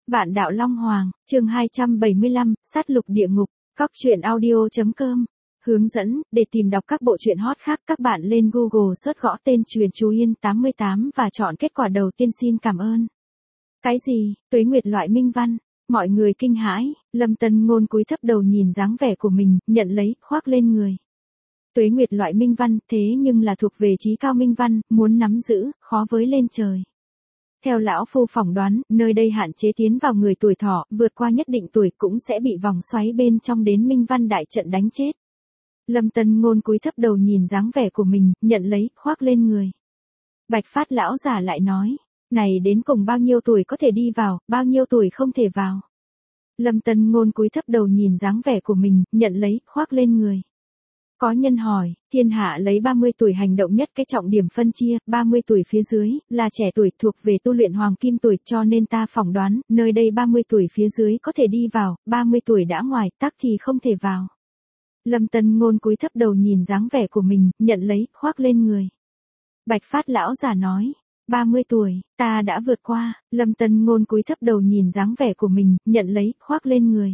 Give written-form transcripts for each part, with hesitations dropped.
Vạn Đạo Long Hoàng, chương 275, sát lục địa ngục, Cóc truyện audio.com. Hướng dẫn, để tìm đọc các bộ truyện hot khác các bạn lên Google search gõ tên Truyện Chú Yên 88 và chọn kết quả đầu tiên. Xin cảm ơn. Cái gì, Tuế Nguyệt loại minh văn? Mọi người kinh hãi, Lâm Tân Ngôn cúi thấp đầu nhìn dáng vẻ của mình, nhận lấy, khoác lên người. Tuế Nguyệt loại minh văn, thế nhưng là thuộc về chí cao minh văn, muốn nắm giữ, khó với lên trời. Theo lão phu phỏng đoán, nơi đây hạn chế tiến vào người tuổi thọ, vượt qua nhất định tuổi cũng sẽ bị vòng xoáy bên trong đến minh văn đại trận đánh chết. Lâm Tân Ngôn cúi thấp đầu nhìn dáng vẻ của mình, nhận lấy, khoác lên người. Bạch Phát lão giả lại nói, này đến cùng bao nhiêu tuổi có thể đi vào, bao nhiêu tuổi không thể vào. Lâm Tân Ngôn cúi thấp đầu nhìn dáng vẻ của mình, nhận lấy, khoác lên người. Có nhân hỏi, thiên hạ lấy 30 tuổi hành động nhất cái trọng điểm phân chia, 30 tuổi phía dưới, là trẻ tuổi thuộc về tu luyện hoàng kim tuổi cho nên ta phỏng đoán, nơi đây 30 tuổi phía dưới có thể đi vào, 30 tuổi đã ngoài, tắc thì không thể vào. Lâm Tân Ngôn cúi thấp đầu nhìn dáng vẻ của mình, nhận lấy, khoác lên người. Bạch Phát lão giả nói, 30 tuổi, ta đã vượt qua, Lâm Tân Ngôn cúi thấp đầu nhìn dáng vẻ của mình, nhận lấy, khoác lên người.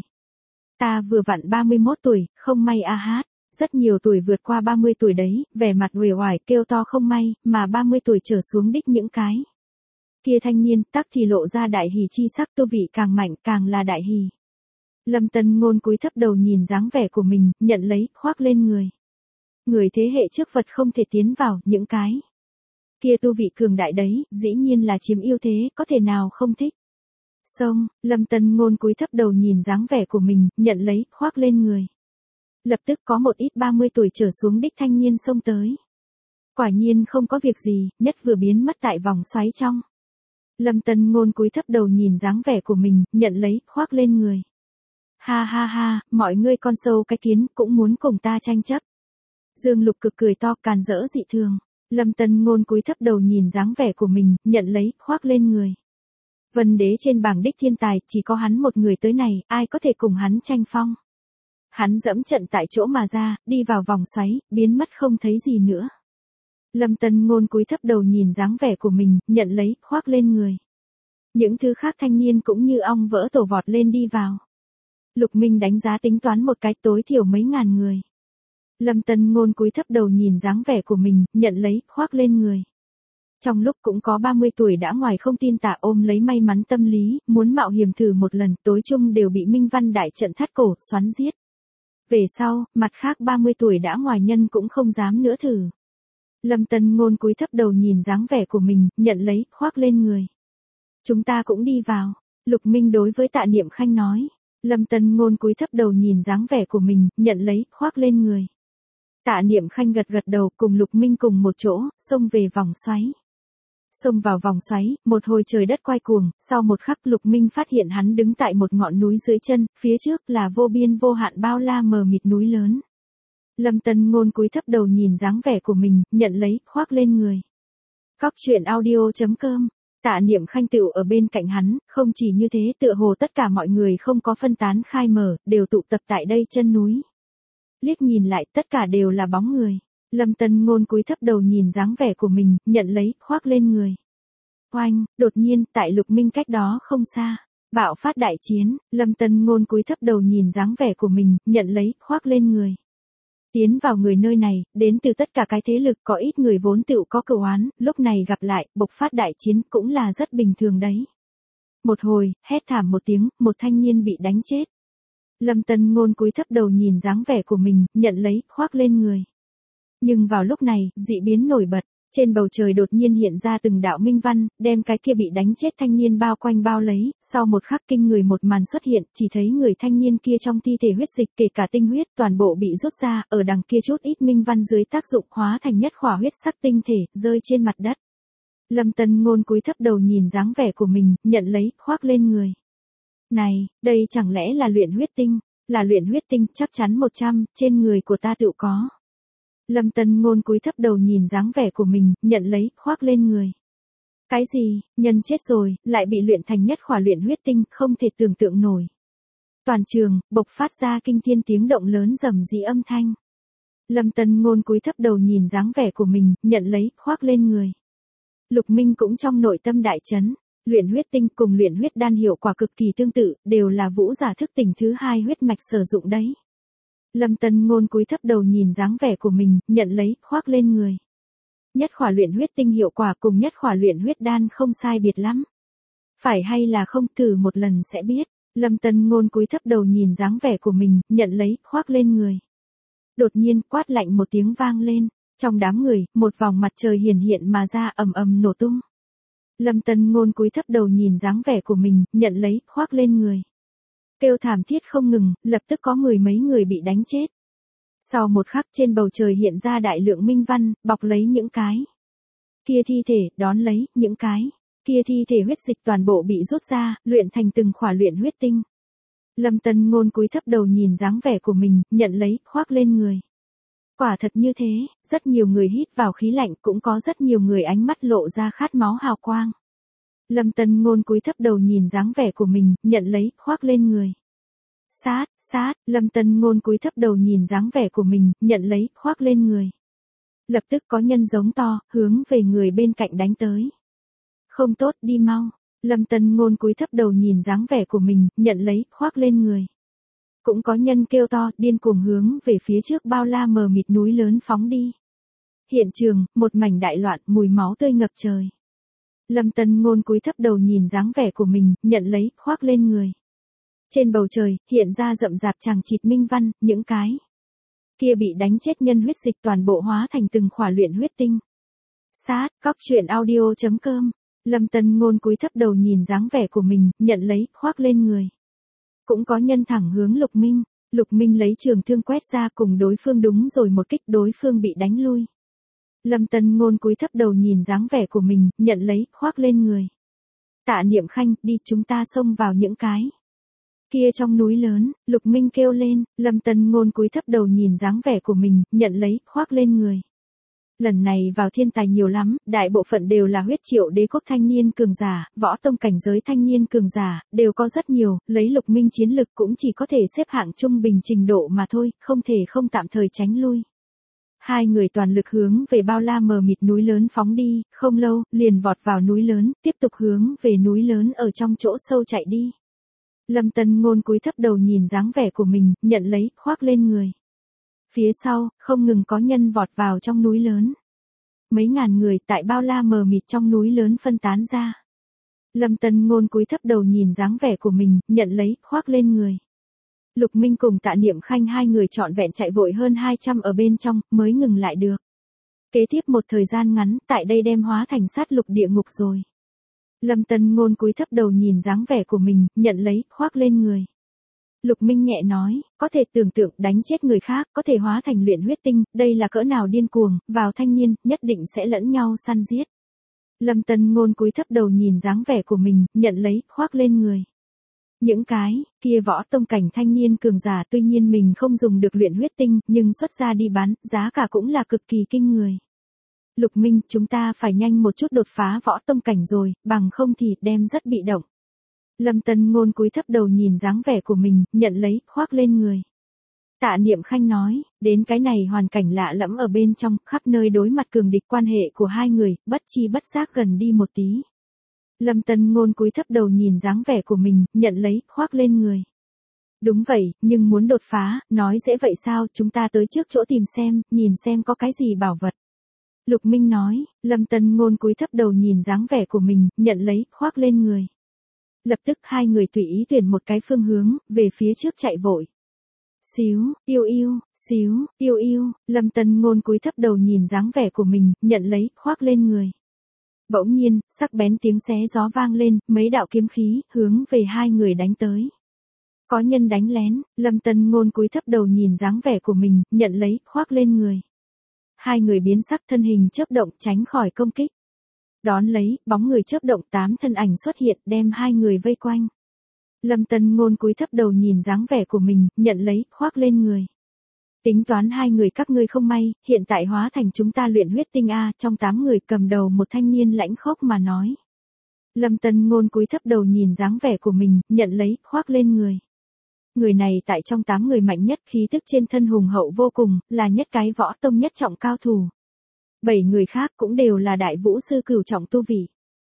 Ta vừa vặn 31 tuổi, không may a hát. Rất nhiều tuổi vượt qua 30 tuổi đấy, vẻ mặt uể oải kêu to không may, mà 30 tuổi trở xuống đích những cái. Kia thanh niên, tắc thì lộ ra đại hỉ chi sắc, tu vị càng mạnh càng là đại hỉ. Lâm Tân Ngôn cúi thấp đầu nhìn dáng vẻ của mình, nhận lấy, khoác lên người. Người thế hệ trước vật không thể tiến vào, những cái. Kia tu vị cường đại đấy, dĩ nhiên là chiếm ưu thế, có thể nào không thích. Xong, Lâm Tân Ngôn cúi thấp đầu nhìn dáng vẻ của mình, nhận lấy, khoác lên người. Lập tức có một ít 30 tuổi trở xuống đích thanh niên xông tới. Quả nhiên không có việc gì, nhất vừa biến mất tại vòng xoáy trong. Lâm Tân Ngôn cúi thấp đầu nhìn dáng vẻ của mình, nhận lấy, khoác lên người. Ha ha ha, mọi ngươi con sâu cái kiến cũng muốn cùng ta tranh chấp. Dương Lục Cực cười to càn rỡ dị thường. Lâm Tân Ngôn cúi thấp đầu nhìn dáng vẻ của mình, nhận lấy, khoác lên người. Vân Đế trên bảng đích thiên tài, chỉ có hắn một người tới này, ai có thể cùng hắn tranh phong. Hắn dẫm trận tại chỗ mà ra, đi vào vòng xoáy, biến mất không thấy gì nữa. Lâm Tân Ngôn cúi thấp đầu nhìn dáng vẻ của mình, nhận lấy, khoác lên người. Những thứ khác thanh niên cũng như ong vỡ tổ vọt lên đi vào. Lục Minh đánh giá tính toán một cái tối thiểu mấy ngàn người. Lâm Tân Ngôn cúi thấp đầu nhìn dáng vẻ của mình, nhận lấy, khoác lên người. Trong lúc cũng có 30 tuổi đã ngoài không tin tả ôm lấy may mắn tâm lý, muốn mạo hiểm thử một lần, tối chung đều bị minh văn đại trận thắt cổ, xoắn giết. Về sau, mặt khác 30 tuổi đã ngoài nhân cũng không dám nữa thử. Lâm Tân Ngôn cúi thấp đầu nhìn dáng vẻ của mình, nhận lấy, khoác lên người. Chúng ta cũng đi vào. Lục Minh đối với Tạ Niệm Khanh nói. Lâm Tân Ngôn cúi thấp đầu nhìn dáng vẻ của mình, nhận lấy, khoác lên người. Tạ Niệm Khanh gật gật đầu cùng Lục Minh cùng một chỗ, xông về vòng xoáy. Xông vào vòng xoáy, một hồi trời đất quay cuồng, sau một khắc Lục Minh phát hiện hắn đứng tại một ngọn núi dưới chân, phía trước là vô biên vô hạn bao la mờ mịt núi lớn. Lâm Tân Ngôn cúi thấp đầu nhìn dáng vẻ của mình, nhận lấy, khoác lên người. Cóc truyện audio.com. Tạ Niệm Khanh tựu ở bên cạnh hắn, không chỉ như thế tựa hồ tất cả mọi người không có phân tán khai mở, đều tụ tập tại đây chân núi. Liếc nhìn lại tất cả đều là bóng người. Lâm Tân Ngôn cúi thấp đầu nhìn dáng vẻ của mình, nhận lấy, khoác lên người. Oanh, đột nhiên, tại Lục Minh cách đó không xa, bạo phát đại chiến, Lâm Tân Ngôn cúi thấp đầu nhìn dáng vẻ của mình, nhận lấy, khoác lên người. Tiến vào người nơi này, đến từ tất cả cái thế lực có ít người vốn tựu có cửu oán, lúc này gặp lại, bộc phát đại chiến cũng là rất bình thường đấy. Một hồi, hét thảm một tiếng, một thanh niên bị đánh chết. Lâm Tân Ngôn cúi thấp đầu nhìn dáng vẻ của mình, nhận lấy, khoác lên người. Nhưng vào lúc này, dị biến nổi bật, trên bầu trời đột nhiên hiện ra từng đạo minh văn, đem cái kia bị đánh chết thanh niên bao quanh bao lấy, sau một khắc kinh người một màn xuất hiện, chỉ thấy người thanh niên kia trong thi thể huyết dịch kể cả tinh huyết toàn bộ bị rút ra, ở đằng kia chút ít minh văn dưới tác dụng hóa thành nhất khỏa huyết sắc tinh thể, rơi trên mặt đất. Lâm Tân Ngôn cúi thấp đầu nhìn dáng vẻ của mình, nhận lấy, khoác lên người. Này, đây chẳng lẽ là luyện huyết tinh, là luyện huyết tinh, chắc chắn 100, trên người của ta tựu có. Lâm Tân Ngôn cúi thấp đầu nhìn dáng vẻ của mình, nhận lấy, khoác lên người. Cái gì, nhân chết rồi, lại bị luyện thành nhất khỏa luyện huyết tinh, không thể tưởng tượng nổi. Toàn trường, bộc phát ra kinh thiên tiếng động lớn rầm rì âm thanh. Lâm Tân Ngôn cúi thấp đầu nhìn dáng vẻ của mình, nhận lấy, khoác lên người. Lục Minh cũng trong nội tâm đại chấn. Luyện huyết tinh cùng luyện huyết đan hiệu quả cực kỳ tương tự, đều là vũ giả thức tỉnh thứ hai huyết mạch sử dụng đấy. Lâm Tân Ngôn cúi thấp đầu nhìn dáng vẻ của mình, nhận lấy, khoác lên người. Nhất khỏa luyện huyết tinh hiệu quả cùng nhất khỏa luyện huyết đan không sai biệt lắm. Phải hay là không, thử một lần sẽ biết. Lâm Tân Ngôn cúi thấp đầu nhìn dáng vẻ của mình, nhận lấy, khoác lên người. Đột nhiên, quát lạnh một tiếng vang lên. Trong đám người, một vòng mặt trời hiển hiện mà ra ầm ầm nổ tung. Lâm Tân Ngôn cúi thấp đầu nhìn dáng vẻ của mình, nhận lấy, khoác lên người. Kêu thảm thiết không ngừng, lập tức có mười mấy người bị đánh chết. Sau một khắc trên bầu trời hiện ra đại lượng minh văn, bọc lấy những cái kia thi thể, đón lấy những cái kia thi thể huyết dịch toàn bộ bị rút ra, luyện thành từng khỏa luyện huyết tinh. Lâm Tân Ngôn cúi thấp đầu nhìn dáng vẻ của mình, nhận lấy, khoác lên người. Quả thật như thế, rất nhiều người hít vào khí lạnh, cũng có rất nhiều người ánh mắt lộ ra khát máu hào quang. Lâm Tân Ngôn cúi thấp đầu nhìn dáng vẻ của mình, nhận lấy, khoác lên người. Sát, Lâm Tân Ngôn cúi thấp đầu nhìn dáng vẻ của mình, nhận lấy, khoác lên người. Lập tức có nhân giống to, hướng về người bên cạnh đánh tới. Không tốt, đi mau. Lâm Tân Ngôn cúi thấp đầu nhìn dáng vẻ của mình, nhận lấy, khoác lên người. Cũng có nhân kêu to, điên cuồng hướng về phía trước bao la mờ mịt núi lớn phóng đi. Hiện trường, một mảnh đại loạn, mùi máu tươi ngập trời. Lâm Tân Ngôn cúi thấp đầu nhìn dáng vẻ của mình, nhận lấy, khoác lên người. Trên bầu trời, hiện ra rậm rạp chằng chịt minh văn, những cái kia bị đánh chết nhân huyết dịch toàn bộ hóa thành từng khỏa luyện huyết tinh. Sát, cóc truyện audio.com. Lâm Tân Ngôn cúi thấp đầu nhìn dáng vẻ của mình, nhận lấy, khoác lên người. Cũng có nhân thẳng hướng Lục Minh. Lục Minh lấy trường thương quét ra cùng đối phương đúng rồi một kích, đối phương bị đánh lui. Lâm Tân Ngôn cúi thấp đầu nhìn dáng vẻ của mình, nhận lấy, khoác lên người. Tạ Niệm Khanh, đi, chúng ta xông vào những cái kia trong núi lớn. Lục Minh kêu lên. Lâm Tân Ngôn cúi thấp đầu nhìn dáng vẻ của mình, nhận lấy, khoác lên người. Lần này vào thiên tài nhiều lắm, đại bộ phận đều là huyết triệu đế quốc thanh niên cường giả, võ tông cảnh giới thanh niên cường giả, đều có rất nhiều, lấy Lục Minh chiến lực cũng chỉ có thể xếp hạng trung bình trình độ mà thôi, không thể không tạm thời tránh lui. Hai người toàn lực hướng về bao la mờ mịt núi lớn phóng đi, không lâu, liền vọt vào núi lớn, tiếp tục hướng về núi lớn ở trong chỗ sâu chạy đi. Lâm Tân Ngôn cúi thấp đầu nhìn dáng vẻ của mình, nhận lấy, khoác lên người. Phía sau, không ngừng có nhân vọt vào trong núi lớn. Mấy ngàn người tại bao la mờ mịt trong núi lớn phân tán ra. Lâm Tân Ngôn cúi thấp đầu nhìn dáng vẻ của mình, nhận lấy, khoác lên người. Lục Minh cùng Tạ Niệm Khanh hai người trọn vẹn chạy vội hơn 200 ở bên trong, mới ngừng lại được. Kế tiếp một thời gian ngắn, tại đây đem hóa thành sát lục địa ngục rồi. Lâm Tân Ngôn cúi thấp đầu nhìn dáng vẻ của mình, nhận lấy, khoác lên người. Lục Minh nhẹ nói, có thể tưởng tượng đánh chết người khác, có thể hóa thành luyện huyết tinh, đây là cỡ nào điên cuồng, vào thanh niên, nhất định sẽ lẫn nhau săn giết. Lâm Tân Ngôn cúi thấp đầu nhìn dáng vẻ của mình, nhận lấy, khoác lên người. Những cái kia võ tông cảnh thanh niên cường giả tuy nhiên mình không dùng được luyện huyết tinh, nhưng xuất ra đi bán, giá cả cũng là cực kỳ kinh người. Lục Minh, chúng ta phải nhanh một chút đột phá võ tông cảnh rồi, bằng không thì đem rất bị động. Lâm Tân Ngôn cúi thấp đầu nhìn dáng vẻ của mình, nhận lấy, khoác lên người. Tạ Niệm Khanh nói, đến cái này hoàn cảnh lạ lẫm ở bên trong, khắp nơi đối mặt cường địch, quan hệ của hai người, bất chi bất giác gần đi một tí. Lâm Tân Ngôn cúi thấp đầu nhìn dáng vẻ của mình, nhận lấy, khoác lên người. Đúng vậy, nhưng muốn đột phá, nói dễ vậy sao, chúng ta tới trước chỗ tìm xem, nhìn xem có cái gì bảo vật. Lục Minh nói. Lâm Tân Ngôn cúi thấp đầu nhìn dáng vẻ của mình, nhận lấy, khoác lên người. Lập tức hai người tùy ý tuyển một cái phương hướng, về phía trước chạy vội. Xíu, yêu, Lâm Tân Ngôn cúi thấp đầu nhìn dáng vẻ của mình, nhận lấy, khoác lên người. Bỗng nhiên, sắc bén tiếng xé gió vang lên, mấy đạo kiếm khí, hướng về hai người đánh tới. Có nhân đánh lén, Lâm Tân Ngôn cúi thấp đầu nhìn dáng vẻ của mình, nhận lấy, khoác lên người. Hai người biến sắc, thân hình chớp động, tránh khỏi công kích. Đón lấy, bóng người chớp động, 8 thân ảnh xuất hiện, đem hai người vây quanh. Lâm Tân Ngôn cúi thấp đầu nhìn dáng vẻ của mình, nhận lấy, khoác lên người. Tính toán hai người các ngươi không may, hiện tại hóa thành chúng ta luyện huyết tinh a, trong 8 người cầm đầu một thanh niên lãnh khốc mà nói. Lâm Tân Ngôn cúi thấp đầu nhìn dáng vẻ của mình, nhận lấy, khoác lên người. Người này tại trong 8 người mạnh nhất, khí tức trên thân hùng hậu vô cùng, là nhất cái võ tông nhất trọng cao thủ. 7 người khác cũng đều là đại vũ sư cửu trọng tu vị.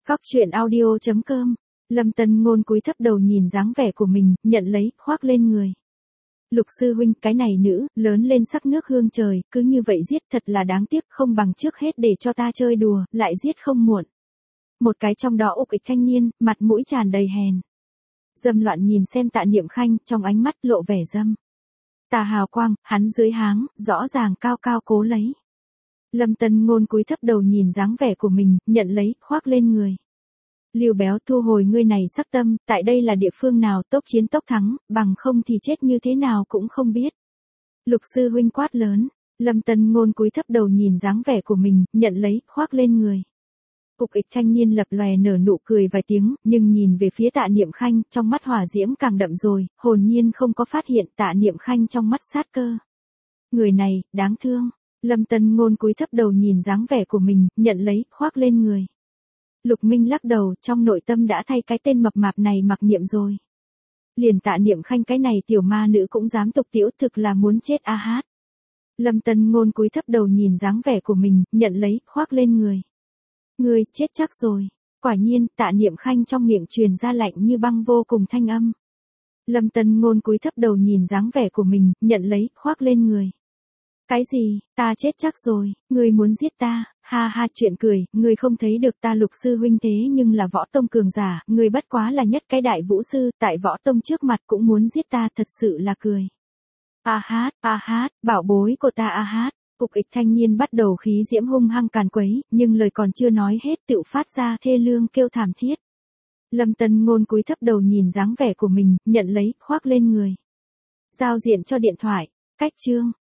Cóc truyện audio.com. Lâm Tân Ngôn cúi thấp đầu nhìn dáng vẻ của mình, nhận lấy, khoác lên người. Lục sư huynh, cái này nữ, lớn lên sắc nước hương trời, cứ như vậy giết thật là đáng tiếc, không bằng trước hết để cho ta chơi đùa, lại giết không muộn. Một cái trong đó ục ịch thanh niên, mặt mũi tràn đầy hèn. Dâm loạn nhìn xem Tạ Niệm Khanh, trong ánh mắt lộ vẻ dâm tà hào quang, hắn dưới háng, rõ ràng cao cao cố lấy. Lâm Tân Ngôn cúi thấp đầu nhìn dáng vẻ của mình, nhận lấy, khoác lên người. Lưu Béo, thu hồi ngươi này sắc tâm, tại đây là địa phương nào, tốc chiến tốc thắng, bằng không thì chết như thế nào cũng không biết. Lục sư huynh quát lớn. Lâm Tân Ngôn cúi thấp đầu nhìn dáng vẻ của mình, nhận lấy, khoác lên người. Ục ịch thanh niên lập lòe nở nụ cười vài tiếng, nhưng nhìn về phía Tạ Niệm Khanh, trong mắt hỏa diễm càng đậm rồi, hồn nhiên không có phát hiện Tạ Niệm Khanh trong mắt sát cơ. Người này, đáng thương. Lâm Tân Ngôn cúi thấp đầu nhìn dáng vẻ của mình, nhận lấy, khoác lên người. Lục Minh lắc đầu, trong nội tâm đã thay cái tên mập mạp này mặc niệm rồi. Liền Tạ Niệm Khanh cái này tiểu ma nữ cũng dám tục tiễu, thực là muốn chết a hát. Lâm Tân Ngôn cúi thấp đầu nhìn dáng vẻ của mình, nhận lấy, khoác lên người. Ngươi chết chắc rồi. Quả nhiên, Tạ Niệm Khanh trong miệng truyền ra lạnh như băng vô cùng thanh âm. Lâm Tân Ngôn cúi thấp đầu nhìn dáng vẻ của mình, nhận lấy, khoác lên người. Cái gì, ta chết chắc rồi, ngươi muốn giết ta, ha ha, chuyện cười, ngươi không thấy được ta Lục sư huynh thế nhưng là võ tông cường giả, ngươi bất quá là nhất cái đại vũ sư, tại võ tông trước mặt cũng muốn giết ta, thật sự là cười. A hát, bảo bối của ta a hát. Ục ịch thanh niên bắt đầu khí diễm hung hăng càn quấy, nhưng lời còn chưa nói hết tựu phát ra thê lương kêu thảm thiết. Lâm Tân Ngôn cúi thấp đầu nhìn dáng vẻ của mình, nhận lấy, khoác lên người. Giao diện cho điện thoại. Cách chương.